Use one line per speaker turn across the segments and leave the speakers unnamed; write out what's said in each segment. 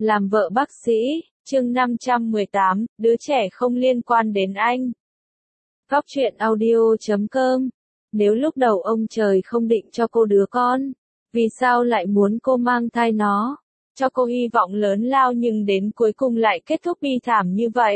Làm vợ bác sĩ, chương 518, đứa trẻ không liên quan đến anh. Góc truyện audio.com. Nếu lúc đầu ông trời không định cho cô đứa con, vì sao lại muốn cô mang thai nó? Cho cô hy vọng lớn lao nhưng đến cuối cùng lại kết thúc bi thảm như vậy.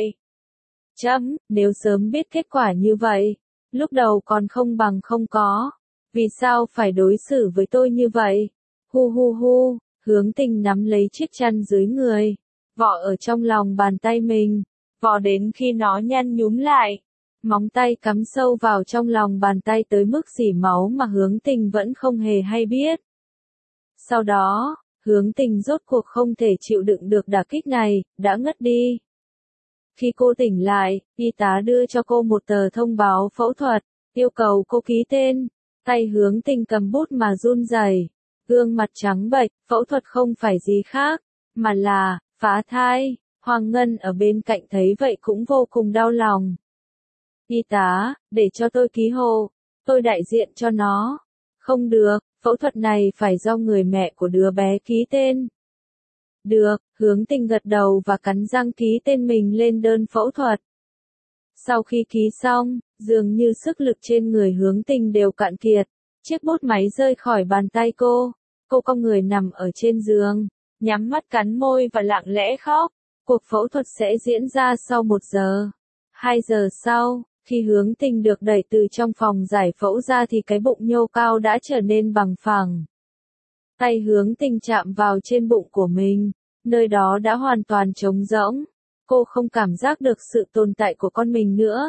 Nếu sớm biết kết quả như vậy, lúc đầu còn không bằng không có. Vì sao phải đối xử với tôi như vậy? Hu hu hu, Hướng Tình nắm lấy chiếc chăn dưới người, vò ở trong lòng bàn tay mình, vò đến khi nó nhăn nhúm lại. Móng tay cắm sâu vào trong lòng bàn tay tới mức rỉ máu mà Hướng Tình vẫn không hề hay biết. Sau đó, Hướng Tình rốt cuộc không thể chịu đựng được đả kích này, đã ngất đi. Khi cô tỉnh lại, y tá đưa cho cô một tờ thông báo phẫu thuật, yêu cầu cô ký tên. Tay Hướng Tình cầm bút mà run rẩy, gương mặt trắng bệch. Phẫu thuật không phải gì khác, mà là phá thai. Hoàng Ngân ở bên cạnh thấy vậy cũng vô cùng đau lòng. Y tá, để cho tôi ký hộ, tôi đại diện cho nó. Không được, phẫu thuật này phải do người mẹ của đứa bé ký tên. Được, Hướng Tình gật đầu và cắn răng ký tên mình lên đơn phẫu thuật. Sau khi ký xong, dường như sức lực trên người Hướng Tình đều cạn kiệt, chiếc bút máy rơi khỏi bàn tay cô. Cô cong người nằm ở trên giường, nhắm mắt cắn môi và lặng lẽ khóc. Cuộc phẫu thuật sẽ diễn ra sau 1 giờ. 2 giờ sau, khi Hướng Tình được đẩy từ trong phòng giải phẫu ra thì cái bụng nhô cao đã trở nên bằng phẳng. Tay Hướng Tình chạm vào trên bụng của mình, nơi đó đã hoàn toàn trống rỗng. Cô không cảm giác được sự tồn tại của con mình nữa.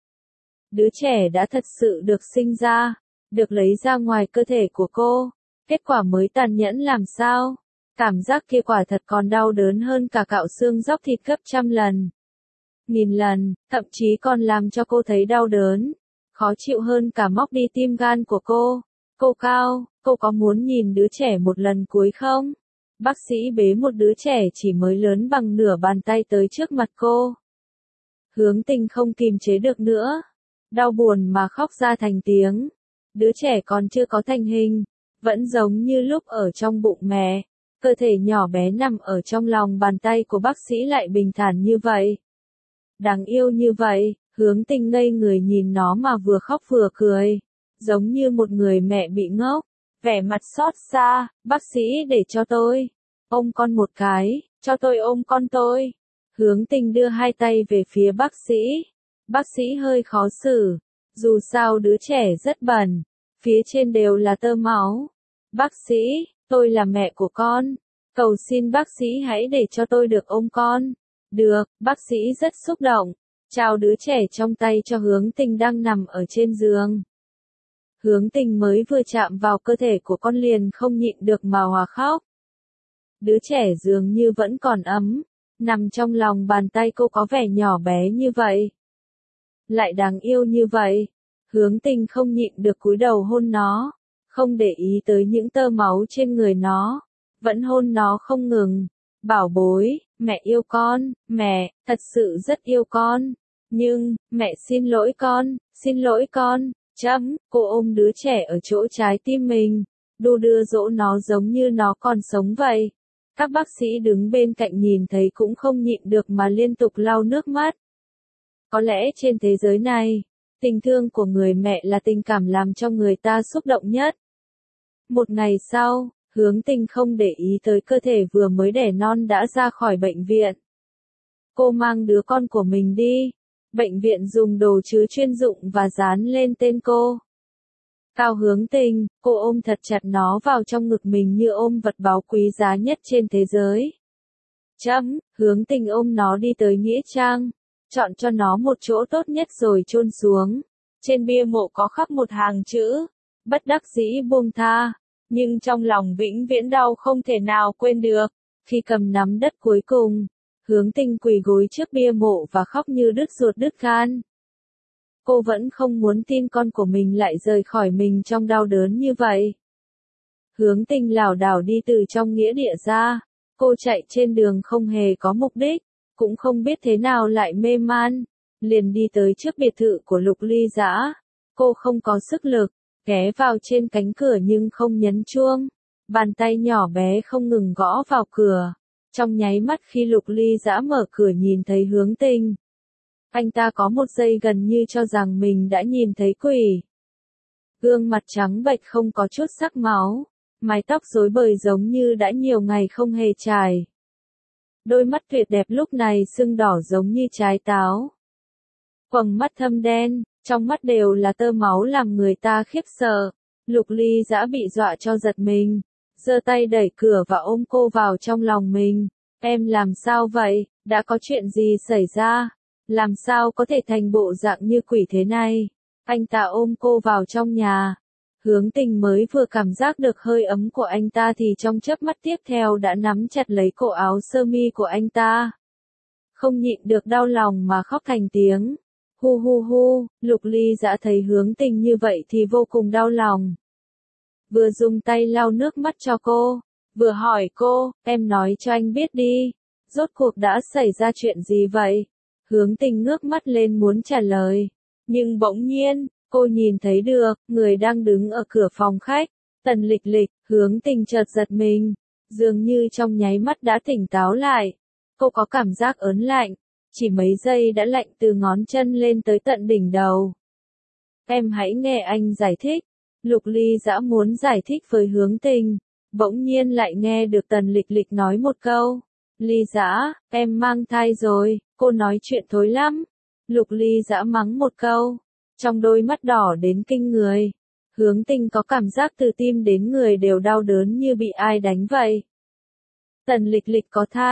Đứa trẻ đã thật sự được sinh ra, được lấy ra ngoài cơ thể của cô. Kết quả mới tàn nhẫn làm sao? Cảm giác kia quả thật còn đau đớn hơn cả cạo xương dóc thịt gấp 100 lần. 1000 lần, thậm chí còn làm cho cô thấy đau đớn. Khó chịu hơn cả móc đi tim gan của cô. Cô Cao, cô có muốn nhìn đứa trẻ một lần cuối không? Bác sĩ bế một đứa trẻ chỉ mới lớn bằng nửa bàn tay tới trước mặt cô. Hướng Tình không kìm chế được nữa. Đau buồn mà khóc ra thành tiếng. Đứa trẻ còn chưa có thành hình, vẫn giống như lúc ở trong bụng mẹ. Cơ thể nhỏ bé nằm ở trong lòng bàn tay của bác sĩ lại bình thản như vậy. Đáng yêu như vậy, Hướng Tình ngây người nhìn nó mà vừa khóc vừa cười. Giống như một người mẹ bị ngốc. Vẻ mặt xót xa, bác sĩ để cho tôi ôm con một cái, cho tôi ôm con tôi. Hướng Tình đưa 2 tay về phía bác sĩ. Bác sĩ hơi khó xử. Dù sao đứa trẻ rất bẩn, phía trên đều là tơ máu. Bác sĩ, tôi là mẹ của con. Cầu xin bác sĩ hãy để cho tôi được ôm con. Được, bác sĩ rất xúc động. Trao đứa trẻ trong tay cho Hướng Tình đang nằm ở trên giường. Hướng Tình mới vừa chạm vào cơ thể của con liền không nhịn được mà hòa khóc. Đứa trẻ dường như vẫn còn ấm, nằm trong lòng bàn tay cô có vẻ nhỏ bé như vậy. Lại đáng yêu như vậy. Hướng Tình không nhịn được cúi đầu hôn nó, không để ý tới những tơ máu trên người nó, vẫn hôn nó không ngừng. Bảo bối, mẹ yêu con, mẹ, thật sự rất yêu con. Nhưng, mẹ xin lỗi con, xin lỗi con. Cô ôm đứa trẻ ở chỗ trái tim mình, đu đưa dỗ nó giống như nó còn sống vậy. Các bác sĩ đứng bên cạnh nhìn thấy cũng không nhịn được mà liên tục lau nước mắt. Có lẽ trên thế giới này, tình thương của người mẹ là tình cảm làm cho người ta xúc động nhất. Một ngày sau, Hướng Tình không để ý tới cơ thể vừa mới đẻ non đã ra khỏi bệnh viện. Cô mang đứa con của mình đi. Bệnh viện dùng đồ chứa chuyên dụng và dán lên tên cô. Cao Hướng Tình, cô ôm thật chặt nó vào trong ngực mình như ôm vật báu quý giá nhất trên thế giới. Hướng Tình ôm nó đi tới nghĩa trang, chọn cho nó một chỗ tốt nhất rồi chôn xuống. Trên bia mộ có khắc một hàng chữ, bất đắc dĩ buông tha, nhưng trong lòng vĩnh viễn đau không thể nào quên được. Khi cầm nắm đất cuối cùng, Hướng Tình quỳ gối trước bia mộ và khóc như đứt ruột đứt gan. Cô vẫn không muốn tin con của mình lại rời khỏi mình trong đau đớn như vậy. Hướng Tình lảo đảo đi từ trong nghĩa địa ra. Cô chạy trên đường không hề có mục đích, cũng không biết thế nào lại mê man. Liền đi tới trước biệt thự của Lục Ly Dã. Cô không có sức lực, ghé vào trên cánh cửa nhưng không nhấn chuông. Bàn tay nhỏ bé không ngừng gõ vào cửa. Trong nháy mắt khi Lục Ly Dã mở cửa nhìn thấy Hướng Tình, anh ta có một giây gần như cho rằng mình đã nhìn thấy quỷ. Gương mặt trắng bệch không có chút sắc máu, mái tóc rối bời giống như đã nhiều ngày không hề chải. Đôi mắt tuyệt đẹp lúc này sưng đỏ giống như trái táo. Quầng mắt thâm đen, trong mắt đều là tơ máu làm người ta khiếp sợ. Lục Ly Dã bị dọa cho giật mình, giơ tay đẩy cửa và ôm cô vào trong lòng mình. Em làm sao vậy, đã có chuyện gì xảy ra? Làm sao có thể thành bộ dạng như quỷ thế này? Anh ta ôm cô vào trong nhà. Hướng Tình mới vừa cảm giác được hơi ấm của anh ta thì trong chớp mắt tiếp theo đã nắm chặt lấy cổ áo sơ mi của anh ta. Không nhịn được đau lòng mà khóc thành tiếng. Hu hu hu, Lục Ly Dã thấy Hướng Tình như vậy thì vô cùng đau lòng. Vừa dùng tay lau nước mắt cho cô, vừa hỏi cô, em nói cho anh biết đi, rốt cuộc đã xảy ra chuyện gì vậy? Hướng Tình ngước mắt lên muốn trả lời, nhưng bỗng nhiên, cô nhìn thấy được, người đang đứng ở cửa phòng khách, Tần Lịch Lịch. Hướng Tình chợt giật mình, dường như trong nháy mắt đã tỉnh táo lại. Cô có cảm giác ớn lạnh, chỉ mấy giây đã lạnh từ ngón chân lên tới tận đỉnh đầu. Em hãy nghe anh giải thích. Lục Ly Dã muốn giải thích với Hướng Tình, bỗng nhiên lại nghe được Tần Lịch Lịch nói một câu. Ly Dã, em mang thai rồi, cô nói chuyện thối lắm. Lục Ly Dã mắng một câu, trong đôi mắt đỏ đến kinh người. Hướng Tình có cảm giác từ tim đến người đều đau đớn như bị ai đánh vậy. Tần Lịch Lịch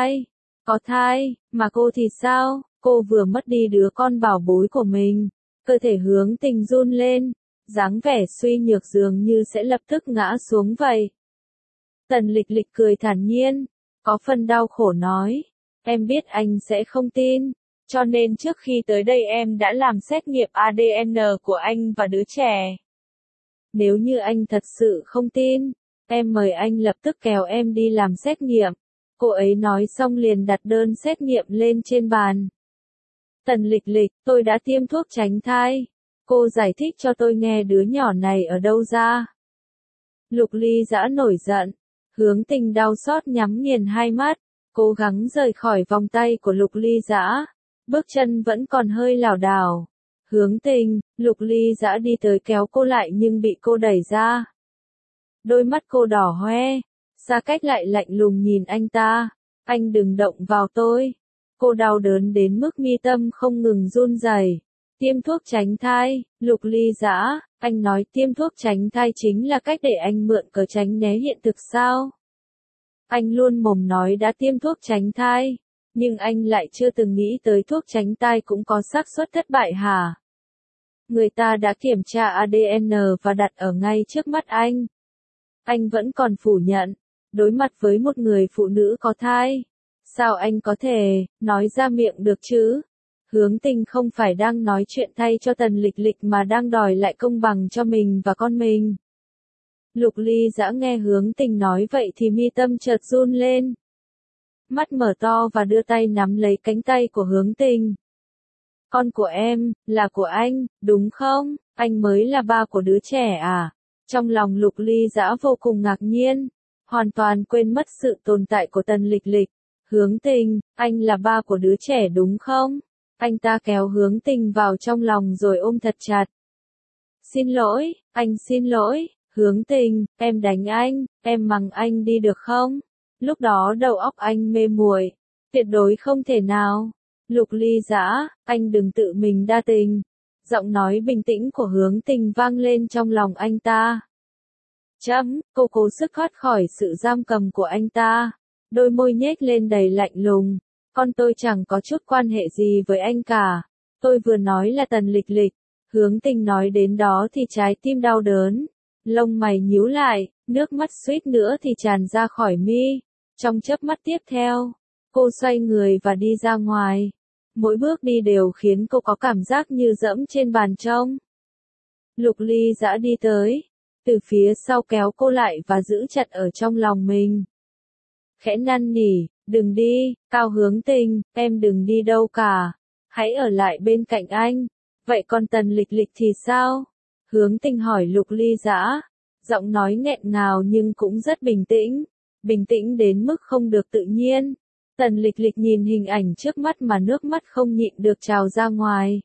có thai, mà cô thì sao? Cô vừa mất đi đứa con bảo bối của mình. Cơ thể Hướng Tình run lên, dáng vẻ suy nhược dường như sẽ lập tức ngã xuống vậy. Tần Lịch Lịch cười thản nhiên, có phần đau khổ nói, em biết anh sẽ không tin, cho nên trước khi tới đây em đã làm xét nghiệm ADN của anh và đứa trẻ. Nếu như anh thật sự không tin, em mời anh lập tức kéo em đi làm xét nghiệm. Cô ấy nói xong liền đặt đơn xét nghiệm lên trên bàn. Tần Lịch Lịch, tôi đã tiêm thuốc tránh thai. Cô giải thích cho tôi nghe đứa nhỏ này ở đâu ra. Lục Ly Dã nổi giận. Hướng Tình đau xót nhắm nghiền hai mắt, cố gắng rời khỏi vòng tay của Lục Ly Dã. Bước chân vẫn còn hơi lảo đảo. Hướng Tình, Lục Ly Dã đi tới kéo cô lại nhưng bị cô đẩy ra. Đôi mắt cô đỏ hoe, xa cách lại lạnh lùng nhìn anh ta. Anh đừng động vào tôi. Cô đau đớn đến mức mi tâm không ngừng run rẩy. Tiêm thuốc tránh thai, Lục Ly Dã, anh nói tiêm thuốc tránh thai chính là cách để anh mượn cớ tránh né hiện thực sao? Anh luôn mồm nói đã tiêm thuốc tránh thai, nhưng anh lại chưa từng nghĩ tới thuốc tránh thai cũng có xác suất thất bại hả? Người ta đã kiểm tra ADN và đặt ở ngay trước mắt anh. Anh vẫn còn phủ nhận, đối mặt với một người phụ nữ có thai. Sao anh có thể nói ra miệng được chứ? Hướng Tình không phải đang nói chuyện thay cho Tần Lịch Lịch mà đang đòi lại công bằng cho mình và con mình. Lục Ly Dã nghe Hướng Tình nói vậy thì mi tâm chợt run lên. Mắt mở to và đưa tay nắm lấy cánh tay của Hướng Tình. Con của em, là của anh, đúng không? Anh mới là ba của đứa trẻ à? Trong lòng Lục Ly Dã vô cùng ngạc nhiên, hoàn toàn quên mất sự tồn tại của Tần Lịch Lịch. Hướng Tình, anh là ba của đứa trẻ đúng không? Anh ta kéo Hướng Tình vào trong lòng rồi ôm thật chặt. Xin lỗi, anh xin lỗi, Hướng Tình, em đánh anh, em mắng anh đi được không? Lúc đó đầu óc anh mê muội, tuyệt đối không thể nào. Lục Ly Dã, anh đừng tự mình đa tình. Giọng nói bình tĩnh của Hướng Tình vang lên trong lòng anh ta. Cô cố sức thoát khỏi sự giam cầm của anh ta. Đôi môi nhếch lên đầy lạnh lùng. Con tôi chẳng có chút quan hệ gì với anh cả. Tôi vừa nói là Tần Lịch Lịch. Hướng Tình nói đến đó thì trái tim đau đớn. Lông mày nhíu lại, nước mắt suýt nữa thì tràn ra khỏi mi. Trong chớp mắt tiếp theo, cô xoay người và đi ra ngoài. Mỗi bước đi đều khiến cô có cảm giác như dẫm trên bàn trông. Lục Ly Dã đi tới, từ phía sau kéo cô lại và giữ chặt ở trong lòng mình. Khẽ năn nỉ, đừng đi, Cao Hướng Tình, em đừng đi đâu cả, hãy ở lại bên cạnh anh. Vậy còn Tần Lịch Lịch thì sao? Hướng Tình hỏi Lục Ly Dã, giọng nói nghẹn ngào nhưng cũng rất bình tĩnh đến mức không được tự nhiên. Tần Lịch Lịch nhìn hình ảnh trước mắt mà nước mắt không nhịn được trào ra ngoài.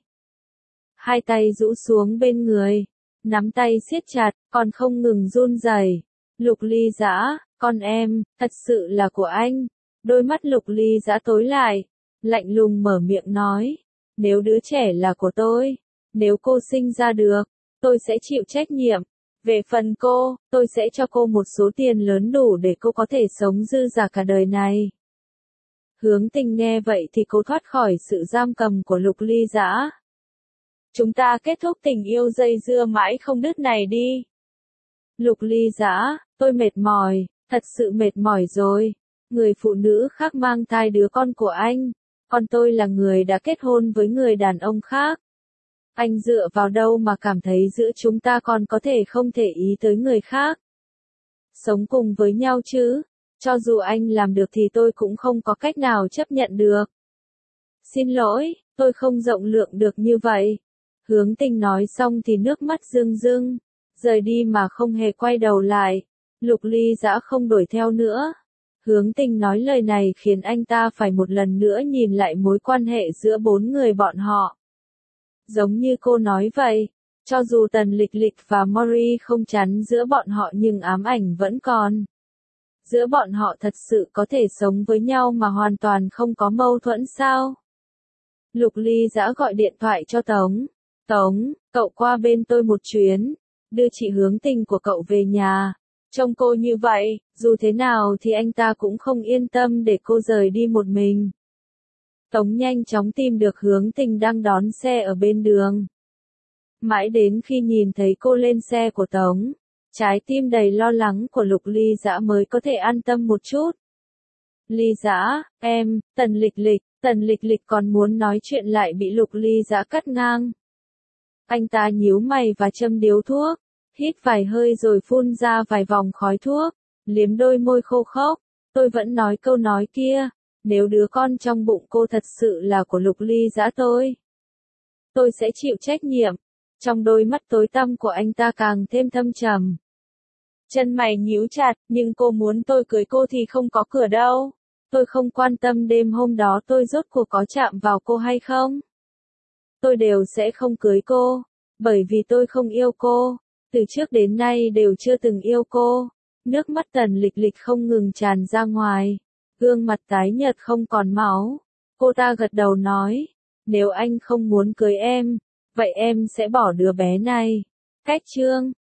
Hai tay rũ xuống bên người, nắm tay siết chặt, còn không ngừng run rẩy. Lục Ly Dã, con em, thật sự là của anh. Đôi mắt Lục Ly Dã tối lại, lạnh lùng mở miệng nói, nếu đứa trẻ là của tôi, nếu cô sinh ra được, tôi sẽ chịu trách nhiệm. Về phần cô, tôi sẽ cho cô một số tiền lớn đủ để cô có thể sống dư dả cả đời này. Hướng Tình nghe vậy thì cô thoát khỏi sự giam cầm của Lục Ly Dã. Chúng ta kết thúc tình yêu dây dưa mãi không đứt này đi. Lục Ly Dã, tôi mệt mỏi, thật sự mệt mỏi rồi. Người phụ nữ khác mang thai đứa con của anh, còn tôi là người đã kết hôn với người đàn ông khác. Anh dựa vào đâu mà cảm thấy giữa chúng ta còn có thể không thể ý tới người khác? Sống cùng với nhau chứ, cho dù anh làm được thì tôi cũng không có cách nào chấp nhận được. Xin lỗi, tôi không rộng lượng được như vậy. Hướng Tình nói xong thì nước mắt rưng rưng, rời đi mà không hề quay đầu lại. Lục Ly Dã không đuổi theo nữa. Hướng Tình nói lời này khiến anh ta phải một lần nữa nhìn lại mối quan hệ giữa bốn người bọn họ. Giống như cô nói vậy, cho dù Tần Lịch Lịch và Mori không chắn giữa bọn họ nhưng ám ảnh vẫn còn. Giữa bọn họ thật sự có thể sống với nhau mà hoàn toàn không có mâu thuẫn sao? Lục Ly Dã gọi điện thoại cho Tống. Tống, cậu qua bên tôi một chuyến, đưa chị Hướng Tình của cậu về nhà. Trông cô như vậy, dù thế nào thì anh ta cũng không yên tâm để cô rời đi một mình. Tống nhanh chóng tìm được Hướng Tình đang đón xe ở bên đường. Mãi đến khi nhìn thấy cô lên xe của Tống, trái tim đầy lo lắng của Lục Ly Dã mới có thể an tâm một chút. Ly Dã, em, Tần Lịch Lịch còn muốn nói chuyện lại bị Lục Ly Dã cắt ngang. Anh ta nhíu mày và châm điếu thuốc, hít vài hơi rồi phun ra vài vòng khói thuốc, liếm đôi môi khô khốc. Tôi vẫn nói câu nói kia, nếu đứa con trong bụng cô thật sự là của Lục Ly Dã tôi sẽ chịu trách nhiệm. Trong đôi mắt tối tăm của anh ta càng thêm thâm trầm. Chân mày nhíu chặt, nhưng cô muốn tôi cưới cô thì không có cửa đâu. Tôi không quan tâm đêm hôm đó tôi rốt cuộc có chạm vào cô hay không. Tôi đều sẽ không cưới cô, bởi vì tôi không yêu cô. Từ trước đến nay đều chưa từng yêu cô. Nước mắt Tần Lịch Lịch không ngừng tràn ra ngoài. Gương mặt tái nhợt không còn máu. Cô ta gật đầu nói, nếu anh không muốn cưới em, vậy em sẽ bỏ đứa bé này. Cách chương